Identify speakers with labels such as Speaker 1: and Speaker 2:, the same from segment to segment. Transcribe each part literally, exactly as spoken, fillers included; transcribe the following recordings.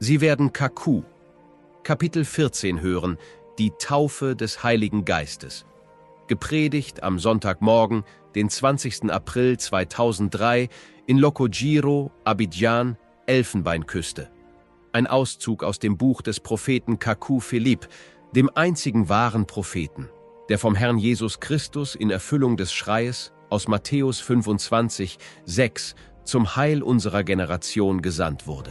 Speaker 1: Sie werden Kaku, Kapitel vierzehn hören, die Taufe des Heiligen Geistes. Gepredigt am Sonntagmorgen, den zwanzigsten April zweitausenddrei, in Lokojiro, Abidjan, Elfenbeinküste. Ein Auszug aus dem Buch des Propheten Kaku Philipp, dem einzigen wahren Propheten, der vom Herrn Jesus Christus in Erfüllung des Schreies aus Matthäus fünfundzwanzig, sechs zum Heil unserer Generation gesandt wurde.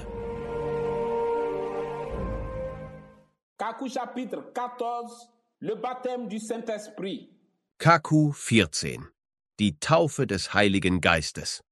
Speaker 2: Kaku Chapitre quatorze, le baptême du Saint-Esprit.
Speaker 1: Kaku vierzehn, die Taufe des Heiligen Geistes.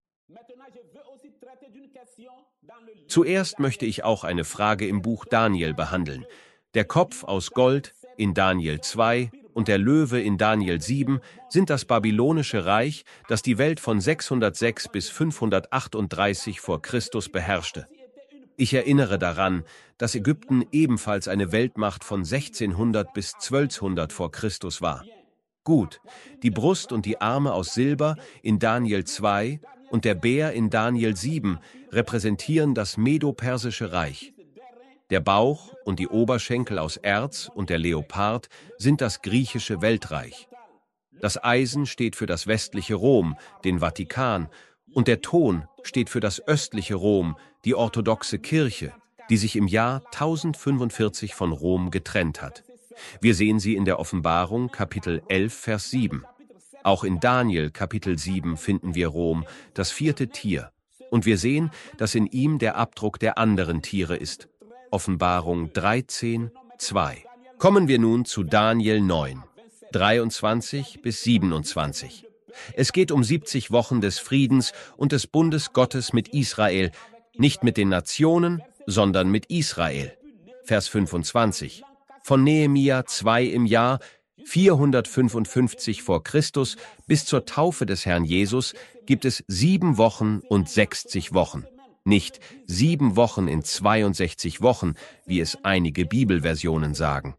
Speaker 1: Zuerst möchte ich auch eine Frage im Buch Daniel behandeln. Der Kopf aus Gold in Daniel zwei und der Löwe in Daniel sieben sind das babylonische Reich, das die Welt von sechshundertsechs bis fünfhundertachtunddreißig vor Christus beherrschte. Ich erinnere daran, dass Ägypten ebenfalls eine Weltmacht von sechzehnhundert bis zwölfhundert vor Christus war. Gut, die Brust und die Arme aus Silber in Daniel zwei und der Bär in Daniel sieben repräsentieren das Medo-Persische Reich. Der Bauch und die Oberschenkel aus Erz und der Leopard sind das griechische Weltreich. Das Eisen steht für das westliche Rom, den Vatikan, und der Ton steht für das östliche Rom, die orthodoxe Kirche, die sich im Jahr tausendfünfundvierzig von Rom getrennt hat. Wir sehen sie in der Offenbarung, Kapitel elf, Vers sieben. Auch in Daniel, Kapitel sieben, finden wir Rom, das vierte Tier. Und wir sehen, dass in ihm der Abdruck der anderen Tiere ist. Offenbarung dreizehn, zwei. Kommen wir nun zu Daniel neun, dreiundzwanzig bis siebenundzwanzig. Es geht um siebzig Wochen des Friedens und des Bundes Gottes mit Israel, nicht mit den Nationen, sondern mit Israel. Vers fünfundzwanzig. Von Nehemia zwei im Jahr vierhundertfünfundfünfzig vor Christus bis zur Taufe des Herrn Jesus gibt es sieben Wochen und sechzig Wochen. Nicht sieben Wochen in zweiundsechzig Wochen, wie es einige Bibelversionen sagen.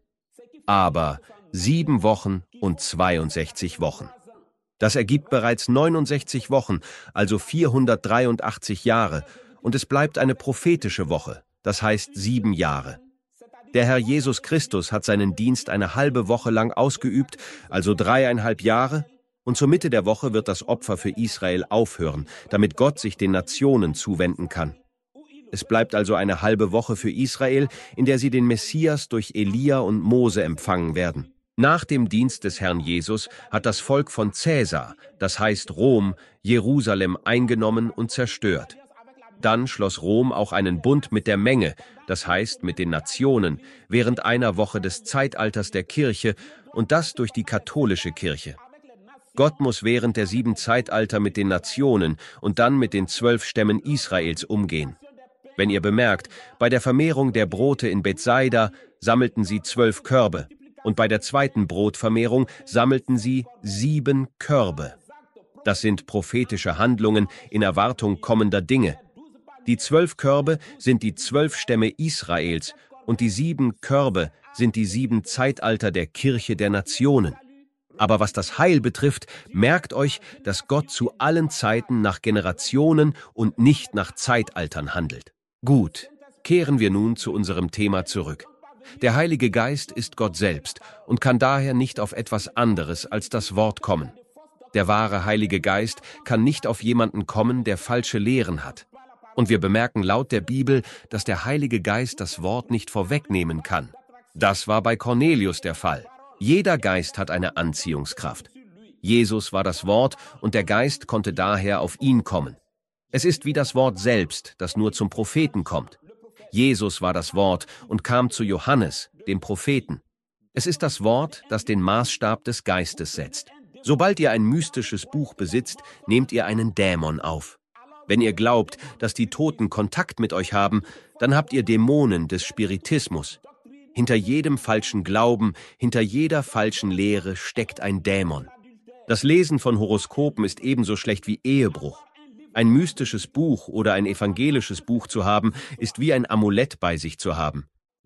Speaker 1: Aber sieben Wochen und zweiundsechzig Wochen. Das ergibt bereits neunundsechzig Wochen, also vierhundertdreiundachtzig Jahre, und es bleibt eine prophetische Woche, das heißt sieben Jahre. Der Herr Jesus Christus hat seinen Dienst eine halbe Woche lang ausgeübt, also dreieinhalb Jahre, und zur Mitte der Woche wird das Opfer für Israel aufhören, damit Gott sich den Nationen zuwenden kann. Es bleibt also eine halbe Woche für Israel, in der sie den Messias durch Elia und Mose empfangen werden. Nach dem Dienst des Herrn Jesus hat das Volk von Cäsar, das heißt Rom, Jerusalem eingenommen und zerstört. Dann schloss Rom auch einen Bund mit der Menge, das heißt mit den Nationen, während einer Woche des Zeitalters der Kirche und das durch die katholische Kirche. Gott muss während der sieben Zeitalter mit den Nationen und dann mit den zwölf Stämmen Israels umgehen. Wenn ihr bemerkt, bei der Vermehrung der Brote in Bethsaida sammelten sie zwölf Körbe und bei der zweiten Brotvermehrung sammelten sie sieben Körbe. Das sind prophetische Handlungen in Erwartung kommender Dinge. Die zwölf Körbe sind die zwölf Stämme Israels und die sieben Körbe sind die sieben Zeitalter der Kirche der Nationen. Aber was das Heil betrifft, merkt euch, dass Gott zu allen Zeiten nach Generationen und nicht nach Zeitaltern handelt. Gut, kehren wir nun zu unserem Thema zurück. Der Heilige Geist ist Gott selbst und kann daher nicht auf etwas anderes als das Wort kommen. Der wahre Heilige Geist kann nicht auf jemanden kommen, der falsche Lehren hat. Und wir bemerken laut der Bibel, dass der Heilige Geist das Wort nicht vorwegnehmen kann. Das war bei Cornelius der Fall. Jeder Geist hat eine Anziehungskraft. Jesus war das Wort und der Geist konnte daher auf ihn kommen. Es ist wie das Wort selbst, das nur zum Propheten kommt. Jesus war das Wort und kam zu Johannes, dem Propheten. Es ist das Wort, das den Maßstab des Geistes setzt. Sobald ihr ein mystisches Buch besitzt, nehmt ihr einen Dämon auf. Wenn ihr glaubt, dass die Toten Kontakt mit euch haben, dann habt ihr Dämonen des Spiritismus. Hinter jedem falschen Glauben, hinter jeder falschen Lehre steckt ein Dämon. Das Lesen von Horoskopen ist ebenso schlecht wie Ehebruch. Ein mystisches Buch oder ein evangelisches Buch zu haben, ist wie ein Amulett bei sich zu haben.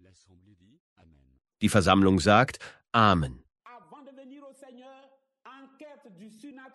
Speaker 1: Die Versammlung sagt Amen.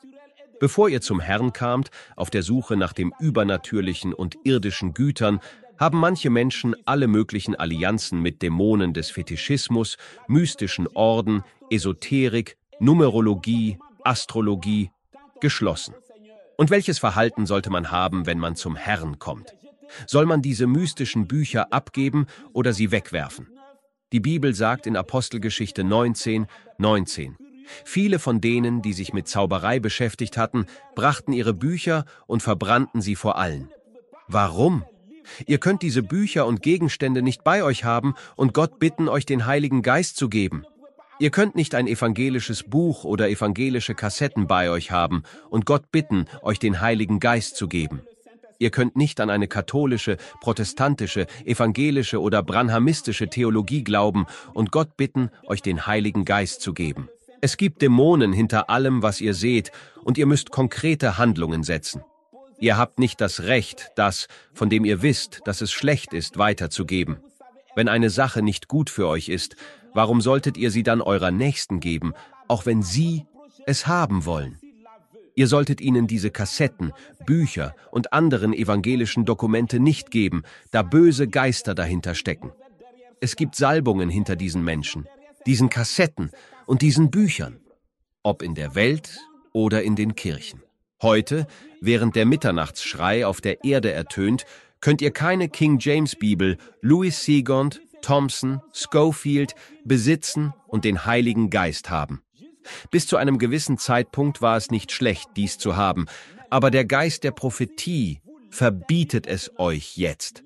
Speaker 1: Bevor ihr zum Herrn kamt, auf der Suche nach dem Übernatürlichen und irdischen Gütern, haben manche Menschen alle möglichen Allianzen mit Dämonen des Fetischismus, mystischen Orden, Esoterik, Numerologie, Astrologie geschlossen. Und welches Verhalten sollte man haben, wenn man zum Herrn kommt? Soll man diese mystischen Bücher abgeben oder sie wegwerfen? Die Bibel sagt in Apostelgeschichte neunzehn, neunzehn: Viele von denen, die sich mit Zauberei beschäftigt hatten, brachten ihre Bücher und verbrannten sie vor allen. Warum? Ihr könnt diese Bücher und Gegenstände nicht bei euch haben und Gott bitten, euch den Heiligen Geist zu geben. Ihr könnt nicht ein evangelisches Buch oder evangelische Kassetten bei euch haben und Gott bitten, euch den Heiligen Geist zu geben. Ihr könnt nicht an eine katholische, protestantische, evangelische oder branhamistische Theologie glauben und Gott bitten, euch den Heiligen Geist zu geben. Es gibt Dämonen hinter allem, was ihr seht, und ihr müsst konkrete Handlungen setzen. Ihr habt nicht das Recht, das, von dem ihr wisst, dass es schlecht ist, weiterzugeben. Wenn eine Sache nicht gut für euch ist, warum solltet ihr sie dann eurer Nächsten geben, auch wenn sie es haben wollen? Ihr solltet ihnen diese Kassetten, Bücher und anderen evangelischen Dokumente nicht geben, da böse Geister dahinter stecken. Es gibt Salbungen hinter diesen Menschen, diesen Kassetten und diesen Büchern, ob in der Welt oder in den Kirchen. Heute, während der Mitternachtsschrei auf der Erde ertönt, könnt ihr keine King James Bibel, Louis Segond, Thompson, Scofield besitzen und den Heiligen Geist haben. Bis zu einem gewissen Zeitpunkt war es nicht schlecht, dies zu haben, aber der Geist der Prophetie verbietet es euch jetzt.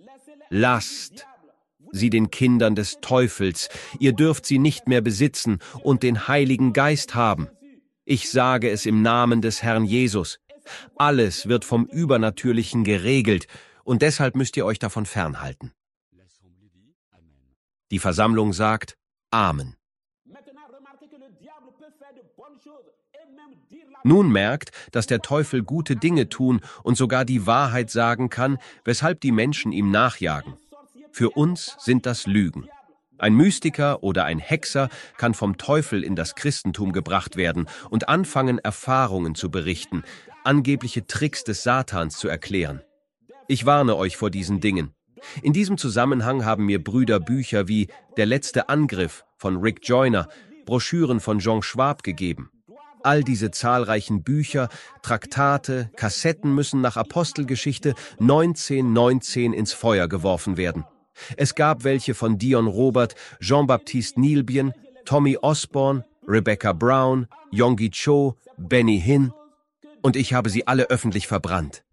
Speaker 1: Lasst sie den Kindern des Teufels, ihr dürft sie nicht mehr besitzen und den Heiligen Geist haben. Ich sage es im Namen des Herrn Jesus. Alles wird vom Übernatürlichen geregelt und deshalb müsst ihr euch davon fernhalten. Die Versammlung sagt Amen. Nun merkt, dass der Teufel gute Dinge tun und sogar die Wahrheit sagen kann, weshalb die Menschen ihm nachjagen. Für uns sind das Lügen. Ein Mystiker oder ein Hexer kann vom Teufel in das Christentum gebracht werden und anfangen, Erfahrungen zu berichten, angebliche Tricks des Satans zu erklären. Ich warne euch vor diesen Dingen. In diesem Zusammenhang haben mir Brüder Bücher wie Der letzte Angriff von Rick Joyner, Broschüren von Jean Schwab gegeben. All diese zahlreichen Bücher, Traktate, Kassetten müssen nach Apostelgeschichte neunzehn neunzehn ins Feuer geworfen werden. Es gab welche von Dion Robert, Jean-Baptiste Nielbien, Tommy Osborne, Rebecca Brown, Yonggi Cho, Benny Hinn, und ich habe sie alle öffentlich verbrannt.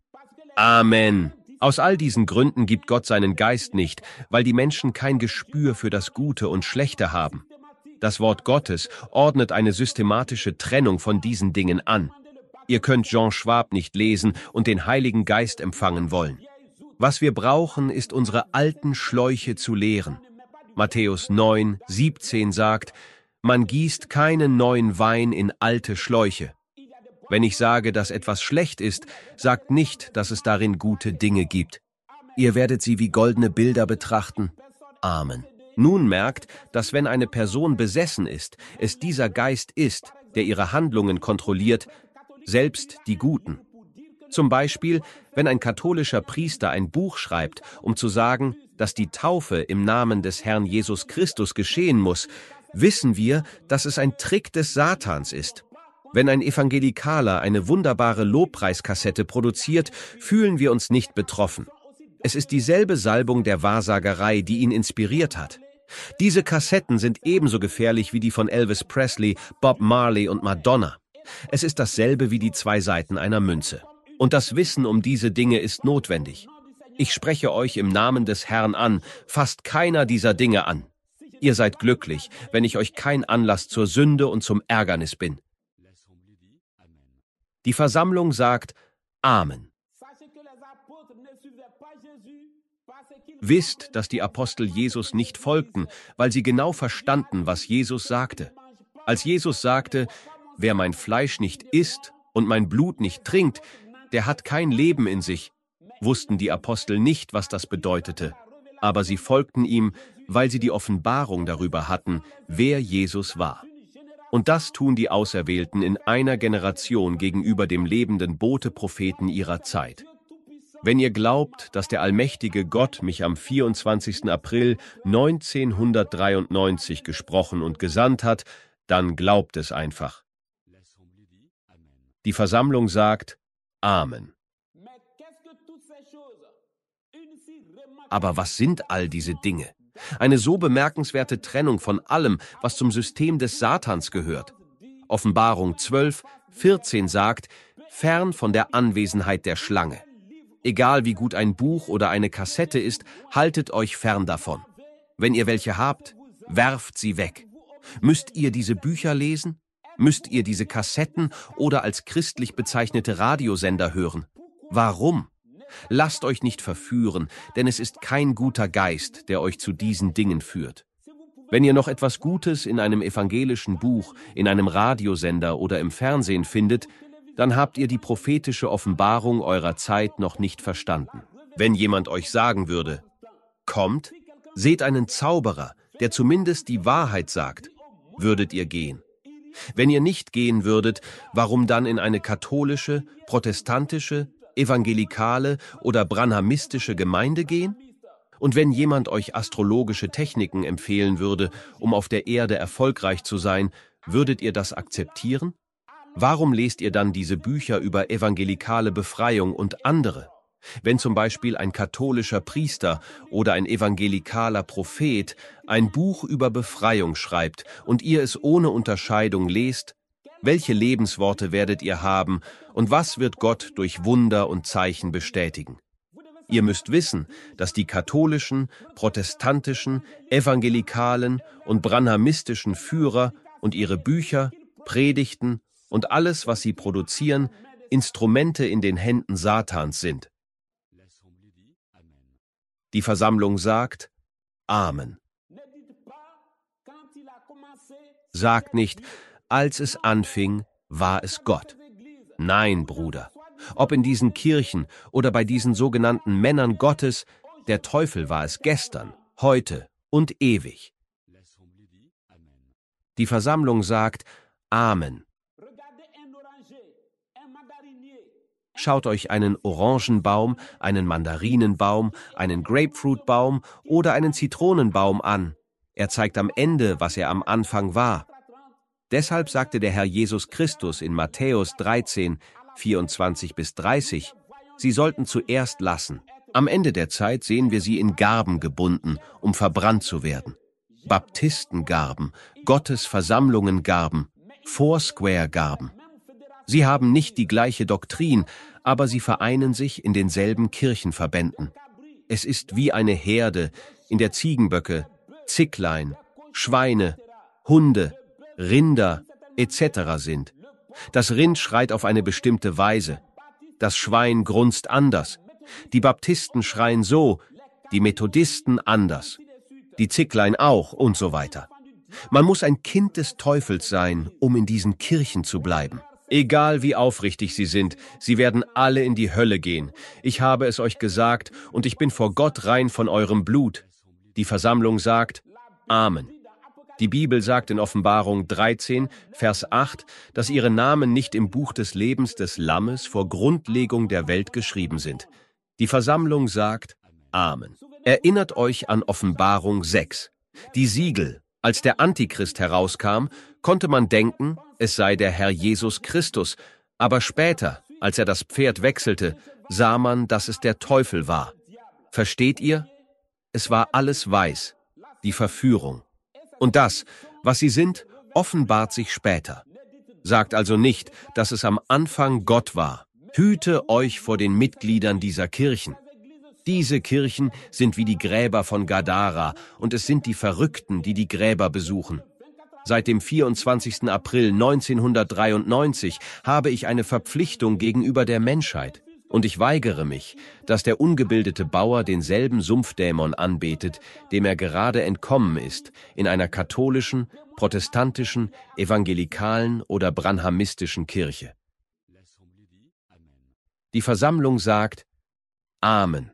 Speaker 1: Amen. Aus all diesen Gründen gibt Gott seinen Geist nicht, weil die Menschen kein Gespür für das Gute und Schlechte haben. Das Wort Gottes ordnet eine systematische Trennung von diesen Dingen an. Ihr könnt Jean Schwab nicht lesen und den Heiligen Geist empfangen wollen. Was wir brauchen, ist unsere alten Schläuche zu leeren. Matthäus neun, siebzehn sagt, man gießt keinen neuen Wein in alte Schläuche. Wenn ich sage, dass etwas schlecht ist, sagt nicht, dass es darin gute Dinge gibt. Ihr werdet sie wie goldene Bilder betrachten. Amen. Nun merkt, dass wenn eine Person besessen ist, es dieser Geist ist, der ihre Handlungen kontrolliert, selbst die guten. Zum Beispiel, wenn ein katholischer Priester ein Buch schreibt, um zu sagen, dass die Taufe im Namen des Herrn Jesus Christus geschehen muss, wissen wir, dass es ein Trick des Satans ist. Wenn ein Evangelikaler eine wunderbare Lobpreiskassette produziert, fühlen wir uns nicht betroffen. Es ist dieselbe Salbung der Wahrsagerei, die ihn inspiriert hat. Diese Kassetten sind ebenso gefährlich wie die von Elvis Presley, Bob Marley und Madonna. Es ist dasselbe wie die zwei Seiten einer Münze. Und das Wissen um diese Dinge ist notwendig. Ich spreche euch im Namen des Herrn an, fasst keiner dieser Dinge an. Ihr seid glücklich, wenn ich euch kein Anlass zur Sünde und zum Ärgernis bin. Die Versammlung sagt Amen. Wisst, dass die Apostel Jesus nicht folgten, weil sie genau verstanden, was Jesus sagte. Als Jesus sagte, wer mein Fleisch nicht isst und mein Blut nicht trinkt, der hat kein Leben in sich, wussten die Apostel nicht, was das bedeutete. Aber sie folgten ihm, weil sie die Offenbarung darüber hatten, wer Jesus war. Und das tun die Auserwählten in einer Generation gegenüber dem lebenden Bote-Propheten ihrer Zeit. Wenn ihr glaubt, dass der allmächtige Gott mich am vierundzwanzigsten April neunzehnhundertdreiundneunzig gesprochen und gesandt hat, dann glaubt es einfach. Die Versammlung sagt Amen. Aber was sind all diese Dinge? Eine so bemerkenswerte Trennung von allem, was zum System des Satans gehört. Offenbarung zwölf, vierzehn sagt, fern von der Anwesenheit der Schlange. Egal wie gut ein Buch oder eine Kassette ist, haltet euch fern davon. Wenn ihr welche habt, werft sie weg. Müsst ihr diese Bücher lesen? Müsst ihr diese Kassetten oder als christlich bezeichnete Radiosender hören? Warum? Lasst euch nicht verführen, denn es ist kein guter Geist, der euch zu diesen Dingen führt. Wenn ihr noch etwas Gutes in einem evangelischen Buch, in einem Radiosender oder im Fernsehen findet, dann habt ihr die prophetische Offenbarung eurer Zeit noch nicht verstanden. Wenn jemand euch sagen würde, kommt, seht einen Zauberer, der zumindest die Wahrheit sagt, würdet ihr gehen. Wenn ihr nicht gehen würdet, warum dann in eine katholische, protestantische, evangelikale oder branhamistische Gemeinde gehen? Und wenn jemand euch astrologische Techniken empfehlen würde, um auf der Erde erfolgreich zu sein, würdet ihr das akzeptieren? Warum lest ihr dann diese Bücher über evangelikale Befreiung und andere? Wenn zum Beispiel ein katholischer Priester oder ein evangelikaler Prophet ein Buch über Befreiung schreibt und ihr es ohne Unterscheidung lest, welche Lebensworte werdet ihr haben und was wird Gott durch Wunder und Zeichen bestätigen? Ihr müsst wissen, dass die katholischen, protestantischen, evangelikalen und branhamistischen Führer und ihre Bücher, Predigten und alles, was sie produzieren, Instrumente in den Händen Satans sind. Die Versammlung sagt Amen. Sagt nicht, als es anfing, war es Gott. Nein, Bruder. Ob in diesen Kirchen oder bei diesen sogenannten Männern Gottes, der Teufel war es gestern, heute und ewig. Die Versammlung sagt Amen. Schaut euch einen Orangenbaum, einen Mandarinenbaum, einen Grapefruitbaum oder einen Zitronenbaum an. Er zeigt am Ende, was er am Anfang war. Deshalb sagte der Herr Jesus Christus in Matthäus dreizehn, vierundzwanzig bis dreißig, sie sollten zuerst lassen. Am Ende der Zeit sehen wir sie in Garben gebunden, um verbrannt zu werden. Baptistengarben, Gottesversammlungengarben, Foursquare-Garben. Sie haben nicht die gleiche Doktrin, aber sie vereinen sich in denselben Kirchenverbänden. Es ist wie eine Herde, in der Ziegenböcke, Zicklein, Schweine, Hunde, Rinder et cetera sind. Das Rind schreit auf eine bestimmte Weise. Das Schwein grunzt anders. Die Baptisten schreien so, die Methodisten anders. Die Zicklein auch und so weiter. Man muss ein Kind des Teufels sein, um in diesen Kirchen zu bleiben. Egal wie aufrichtig sie sind, sie werden alle in die Hölle gehen. Ich habe es euch gesagt und ich bin vor Gott rein von eurem Blut. Die Versammlung sagt Amen. Die Bibel sagt in Offenbarung dreizehn, Vers acht, dass ihre Namen nicht im Buch des Lebens des Lammes vor Grundlegung der Welt geschrieben sind. Die Versammlung sagt Amen. Erinnert euch an Offenbarung sechs. Die Siegel. Als der Antichrist herauskam, konnte man denken, es sei der Herr Jesus Christus, aber später, als er das Pferd wechselte, sah man, dass es der Teufel war. Versteht ihr? Es war alles weiß, die Verführung. Und das, was sie sind, offenbart sich später. Sagt also nicht, dass es am Anfang Gott war. Hüte euch vor den Mitgliedern dieser Kirchen. Diese Kirchen sind wie die Gräber von Gadara und es sind die Verrückten, die die Gräber besuchen. Seit dem vierundzwanzigsten April neunzehnhundertdreiundneunzig habe ich eine Verpflichtung gegenüber der Menschheit. Und ich weigere mich, dass der ungebildete Bauer denselben Sumpfdämon anbetet, dem er gerade entkommen ist, in einer katholischen, protestantischen, evangelikalen oder branhamistischen Kirche. Die Versammlung sagt Amen.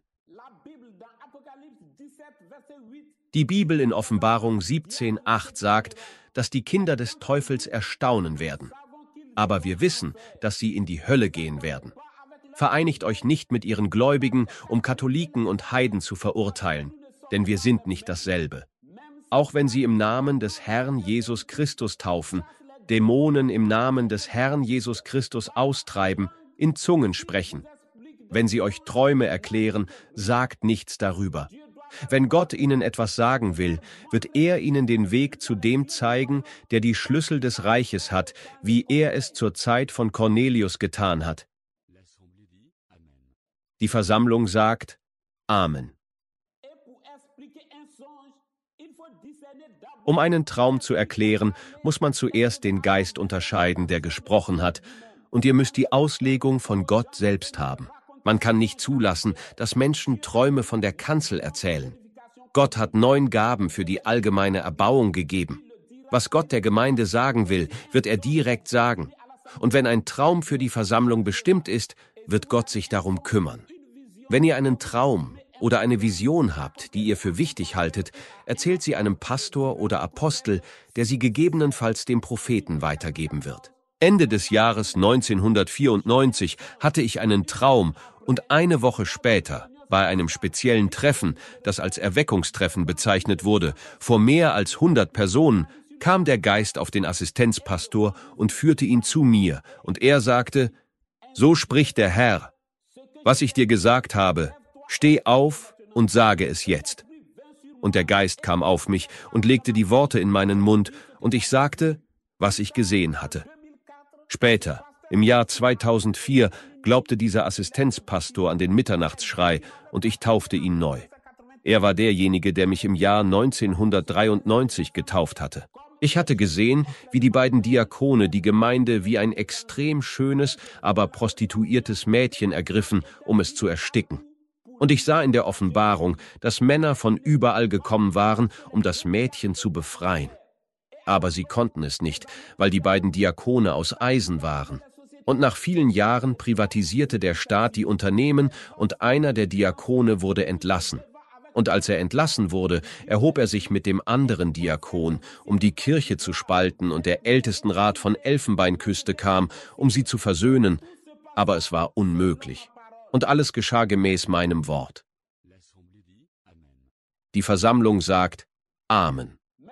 Speaker 1: Die Bibel in Offenbarung siebzehn, acht sagt, dass die Kinder des Teufels erstaunen werden. Aber wir wissen, dass sie in die Hölle gehen werden. Vereinigt euch nicht mit ihren Gläubigen, um Katholiken und Heiden zu verurteilen, denn wir sind nicht dasselbe. Auch wenn sie im Namen des Herrn Jesus Christus taufen, Dämonen im Namen des Herrn Jesus Christus austreiben, in Zungen sprechen. Wenn sie euch Träume erklären, sagt nichts darüber. Wenn Gott ihnen etwas sagen will, wird er ihnen den Weg zu dem zeigen, der die Schlüssel des Reiches hat, wie er es zur Zeit von Cornelius getan hat. Die Versammlung sagt Amen. Um einen Traum zu erklären, muss man zuerst den Geist unterscheiden, der gesprochen hat, und ihr müsst die Auslegung von Gott selbst haben. Man kann nicht zulassen, dass Menschen Träume von der Kanzel erzählen. Gott hat neun Gaben für die allgemeine Erbauung gegeben. Was Gott der Gemeinde sagen will, wird er direkt sagen. Und wenn ein Traum für die Versammlung bestimmt ist, wird Gott sich darum kümmern. Wenn ihr einen Traum oder eine Vision habt, die ihr für wichtig haltet, erzählt sie einem Pastor oder Apostel, der sie gegebenenfalls dem Propheten weitergeben wird. Ende des Jahres neunzehnhundertvierundneunzig hatte ich einen Traum und eine Woche später, bei einem speziellen Treffen, das als Erweckungstreffen bezeichnet wurde, vor mehr als hundert Personen, kam der Geist auf den Assistenzpastor und führte ihn zu mir, und er sagte: So spricht der Herr. Was ich dir gesagt habe, steh auf und sage es jetzt. Und der Geist kam auf mich und legte die Worte in meinen Mund, und ich sagte, was ich gesehen hatte. Später, im Jahr zweitausendvier, glaubte dieser Assistenzpastor an den Mitternachtsschrei, und ich taufte ihn neu. Er war derjenige, der mich im Jahr neunzehnhundertdreiundneunzig getauft hatte. Ich hatte gesehen, wie die beiden Diakone die Gemeinde wie ein extrem schönes, aber prostituiertes Mädchen ergriffen, um es zu ersticken. Und ich sah in der Offenbarung, dass Männer von überall gekommen waren, um das Mädchen zu befreien. Aber sie konnten es nicht, weil die beiden Diakone aus Eisen waren. Und nach vielen Jahren privatisierte der Staat die Unternehmen und einer der Diakone wurde entlassen. Und als er entlassen wurde, erhob er sich mit dem anderen Diakon, um die Kirche zu spalten, und der Ältestenrat von Elfenbeinküste kam, um sie zu versöhnen. Aber es war unmöglich. Und alles geschah gemäß meinem Wort. Die Versammlung sagt Amen.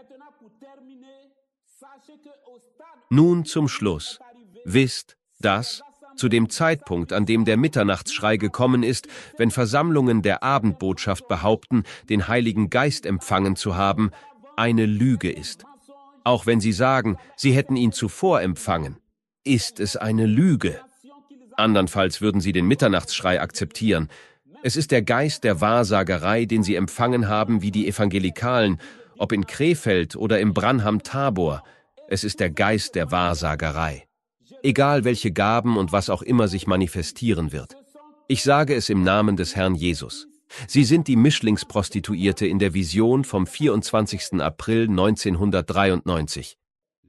Speaker 1: Nun zum Schluss. Wisst, dass zu dem Zeitpunkt, an dem der Mitternachtsschrei gekommen ist, wenn Versammlungen der Abendbotschaft behaupten, den Heiligen Geist empfangen zu haben, eine Lüge ist. Auch wenn sie sagen, sie hätten ihn zuvor empfangen, ist es eine Lüge. Andernfalls würden sie den Mitternachtsschrei akzeptieren. Es ist der Geist der Wahrsagerei, den sie empfangen haben wie die Evangelikalen, ob in Krefeld oder im Branham-Tabor. Es ist der Geist der Wahrsagerei. Egal welche Gaben und was auch immer sich manifestieren wird. Ich sage es im Namen des Herrn Jesus. Sie sind die Mischlingsprostituierte in der Vision vom vierundzwanzigsten April neunzehnhundertdreiundneunzig.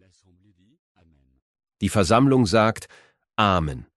Speaker 1: Die Versammlung sagt Amen.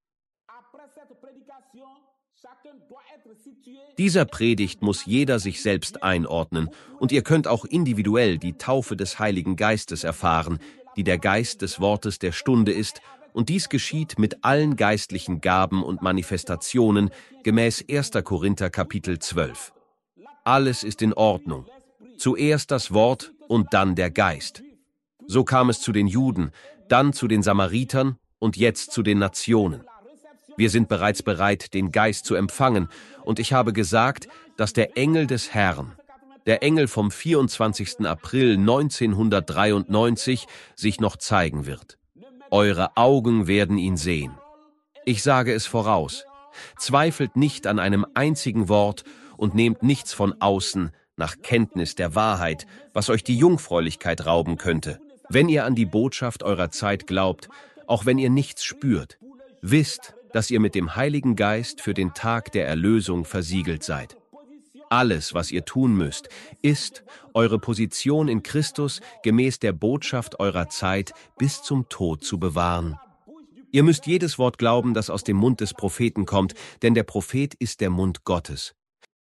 Speaker 1: Dieser Predigt muss jeder sich selbst einordnen, und ihr könnt auch individuell die Taufe des Heiligen Geistes erfahren, die der Geist des Wortes der Stunde ist, und dies geschieht mit allen geistlichen Gaben und Manifestationen gemäß erster Korinther Kapitel zwölf. Alles ist in Ordnung. Zuerst das Wort und dann der Geist. So kam es zu den Juden, dann zu den Samaritern und jetzt zu den Nationen. Wir sind bereits bereit, den Geist zu empfangen, und ich habe gesagt, dass der Engel des Herrn, der Engel vom vierundzwanzigsten April neunzehnhundertdreiundneunzig, sich noch zeigen wird. Eure Augen werden ihn sehen. Ich sage es voraus. Zweifelt nicht an einem einzigen Wort und nehmt nichts von außen nach Kenntnis der Wahrheit, was euch die Jungfräulichkeit rauben könnte. Wenn ihr an die Botschaft eurer Zeit glaubt, auch wenn ihr nichts spürt, wisst, dass ihr mit dem Heiligen Geist für den Tag der Erlösung versiegelt seid. Alles, was ihr tun müsst, ist, eure Position in Christus gemäß der Botschaft eurer Zeit bis zum Tod zu bewahren. Ihr müsst jedes Wort glauben, das aus dem Mund des Propheten kommt, denn der Prophet ist der Mund Gottes.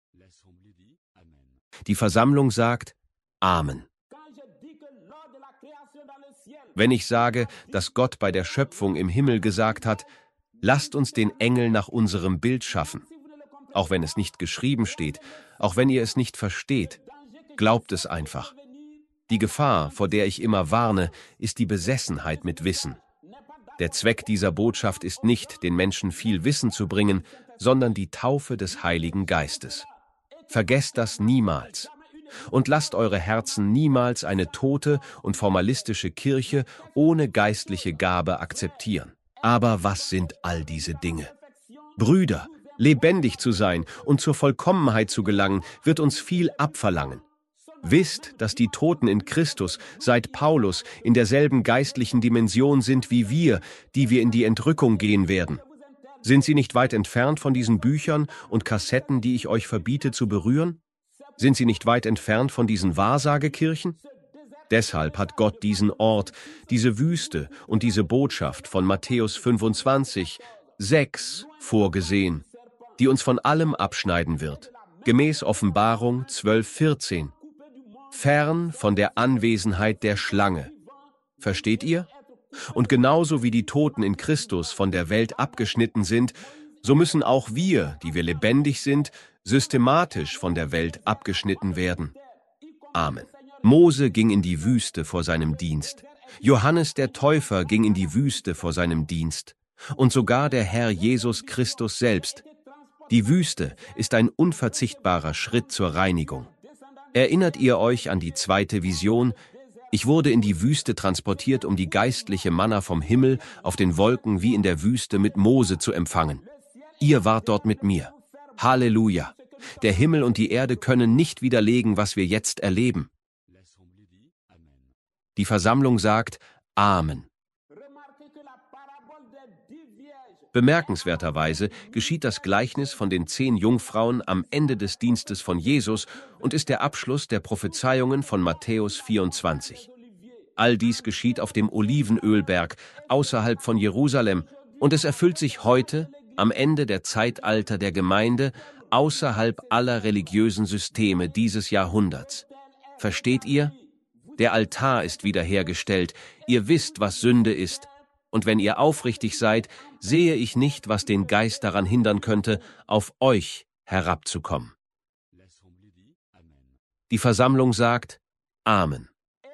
Speaker 1: Die Versammlung sagt Amen. Wenn ich sage, dass Gott bei der Schöpfung im Himmel gesagt hat, Lasst uns den Engel nach unserem Bild schaffen. Auch wenn es nicht geschrieben steht, auch wenn ihr es nicht versteht, glaubt es einfach. Die Gefahr, vor der ich immer warne, ist die Besessenheit mit Wissen. Der Zweck dieser Botschaft ist nicht, den Menschen viel Wissen zu bringen, sondern die Taufe des Heiligen Geistes. Vergesst das niemals. Und lasst eure Herzen niemals eine tote und formalistische Kirche ohne geistliche Gabe akzeptieren. Aber was sind all diese Dinge? Brüder, lebendig zu sein und zur Vollkommenheit zu gelangen, wird uns viel abverlangen. Wisst, dass die Toten in Christus seit Paulus in derselben geistlichen Dimension sind wie wir, die wir in die Entrückung gehen werden. Sind sie nicht weit entfernt von diesen Büchern und Kassetten, die ich euch verbiete zu berühren? Sind sie nicht weit entfernt von diesen Wahrsagekirchen? Deshalb hat Gott diesen Ort, diese Wüste und diese Botschaft von Matthäus fünfundzwanzig, sechs vorgesehen, die uns von allem abschneiden wird, gemäß Offenbarung zwölf, vierzehn. Fern von der Anwesenheit der Schlange. Versteht ihr? Und genauso wie die Toten in Christus von der Welt abgeschnitten sind, so müssen auch wir, die wir lebendig sind, systematisch von der Welt abgeschnitten werden. Amen. Mose ging in die Wüste vor seinem Dienst. Johannes der Täufer ging in die Wüste vor seinem Dienst. Und sogar der Herr Jesus Christus selbst. Die Wüste ist ein unverzichtbarer Schritt zur Reinigung. Erinnert ihr euch an die zweite Vision? Ich wurde in die Wüste transportiert, um die geistliche Manna vom Himmel auf den Wolken wie in der Wüste mit Mose zu empfangen. Ihr wart dort mit mir. Halleluja! Der Himmel und die Erde können nicht widerlegen, was wir jetzt erleben. Die Versammlung sagt Amen. Bemerkenswerterweise geschieht das Gleichnis von den zehn Jungfrauen am Ende des Dienstes von Jesus und ist der Abschluss der Prophezeiungen von Matthäus vierundzwanzig. All dies geschieht auf dem Olivenölberg außerhalb von Jerusalem und es erfüllt sich heute, am Ende der Zeitalter der Gemeinde, außerhalb aller religiösen Systeme dieses Jahrhunderts. Versteht ihr? Der Altar ist wiederhergestellt, ihr wisst, was Sünde ist. Und wenn ihr aufrichtig seid, sehe ich nicht, was den Geist daran hindern könnte, auf euch herabzukommen. Die Versammlung sagt Amen.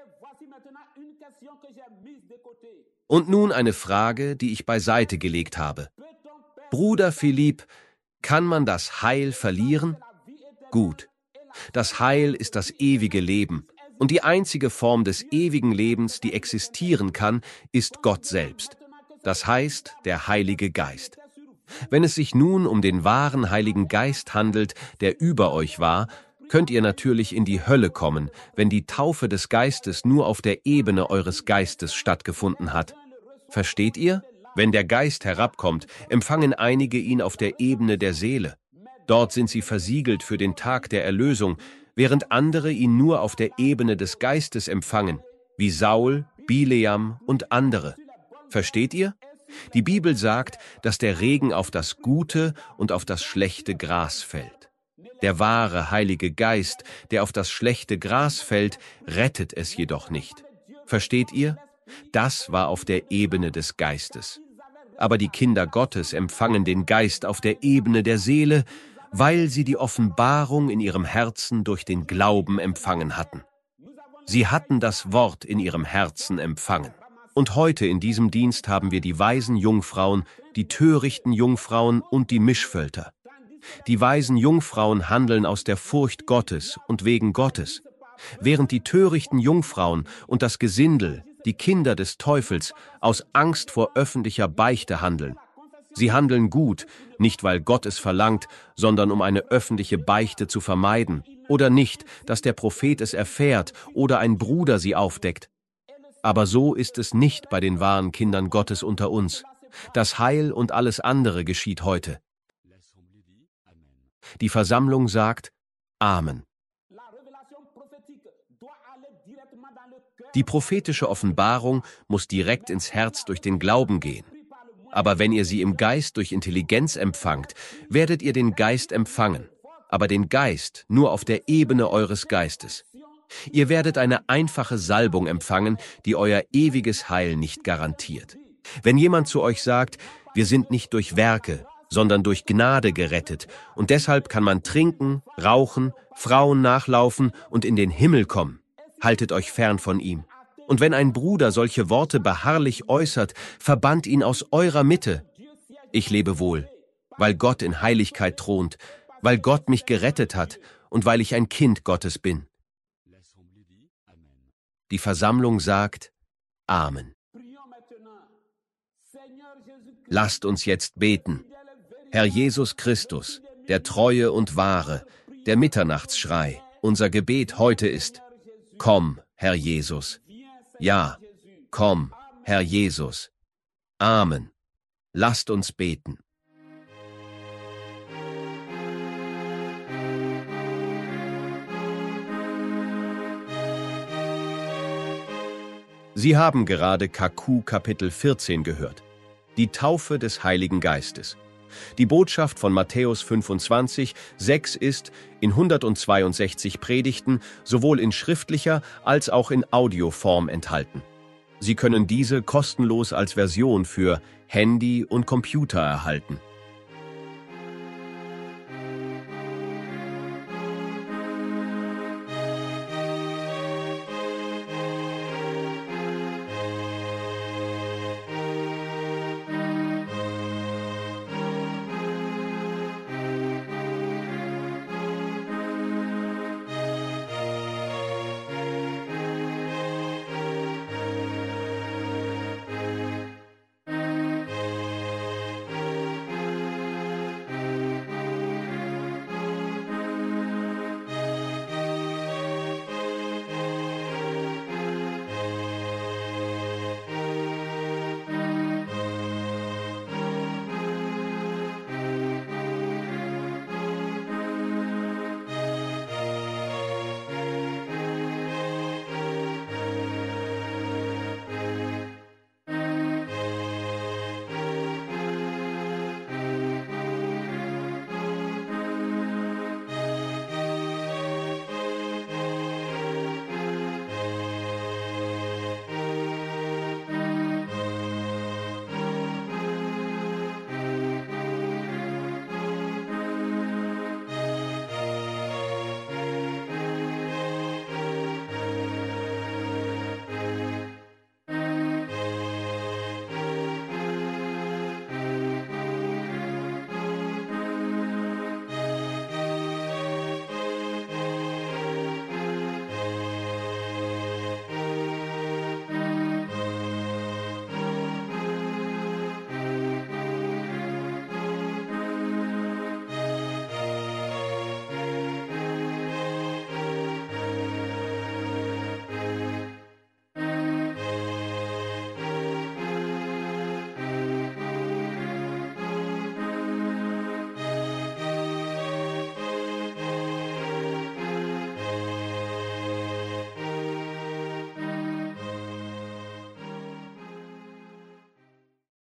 Speaker 1: Und nun eine Frage, die ich beiseite gelegt habe. Bruder Philipp, kann man das Heil verlieren? Gut. Das Heil ist das ewige Leben. Und die einzige Form des ewigen Lebens, die existieren kann, ist Gott selbst. Das heißt, der Heilige Geist. Wenn es sich nun um den wahren Heiligen Geist handelt, der über euch war, könnt ihr natürlich in die Hölle kommen, wenn die Taufe des Geistes nur auf der Ebene eures Geistes stattgefunden hat. Versteht ihr? Wenn der Geist herabkommt, empfangen einige ihn auf der Ebene der Seele. Dort sind sie versiegelt für den Tag der Erlösung, während andere ihn nur auf der Ebene des Geistes empfangen, wie Saul, Bileam und andere. Versteht ihr? Die Bibel sagt, dass der Regen auf das gute und auf das schlechte Gras fällt. Der wahre Heilige Geist, der auf das schlechte Gras fällt, rettet es jedoch nicht. Versteht ihr? Das war auf der Ebene des Geistes. Aber die Kinder Gottes empfangen den Geist auf der Ebene der Seele, weil sie die Offenbarung in ihrem Herzen durch den Glauben empfangen hatten. Sie hatten das Wort in ihrem Herzen empfangen. Und heute in diesem Dienst haben wir die weisen Jungfrauen, die törichten Jungfrauen und die Mischvölker. Die weisen Jungfrauen handeln aus der Furcht Gottes und wegen Gottes, während die törichten Jungfrauen und das Gesindel, die Kinder des Teufels, aus Angst vor öffentlicher Beichte handeln. Sie handeln gut, nicht weil Gott es verlangt, sondern um eine öffentliche Beichte zu vermeiden, oder nicht, dass der Prophet es erfährt oder ein Bruder sie aufdeckt. Aber so ist es nicht bei den wahren Kindern Gottes unter uns. Das Heil und alles andere geschieht heute. Die Versammlung sagt Amen. Die prophetische Offenbarung muss direkt ins Herz durch den Glauben gehen. Aber wenn ihr sie im Geist durch Intelligenz empfangt, werdet ihr den Geist empfangen, aber den Geist nur auf der Ebene eures Geistes. Ihr werdet eine einfache Salbung empfangen, die euer ewiges Heil nicht garantiert. Wenn jemand zu euch sagt, Wir sind nicht durch Werke, sondern durch Gnade gerettet, und deshalb kann man trinken, rauchen, Frauen nachlaufen und in den Himmel kommen. Haltet euch fern von ihm. Und wenn ein Bruder solche Worte beharrlich äußert, verbannt ihn aus eurer Mitte. Ich lebe wohl, weil Gott in Heiligkeit thront, weil Gott mich gerettet hat und weil ich ein Kind Gottes bin. Die Versammlung sagt Amen. Lasst uns jetzt beten. Herr Jesus Christus, der Treue und Wahre, der Mitternachtsschrei, unser Gebet heute ist: Komm, Herr Jesus. Ja, komm, Herr Jesus. Amen. Lasst uns beten. Sie haben gerade K Q Kapitel vierzehn gehört, die Taufe des Heiligen Geistes. Die Botschaft von Matthäus fünfundzwanzig, sechs ist in hundertzweiundsechzig Predigten sowohl in schriftlicher als auch in Audioform enthalten. Sie können diese kostenlos als Version für Handy und Computer erhalten.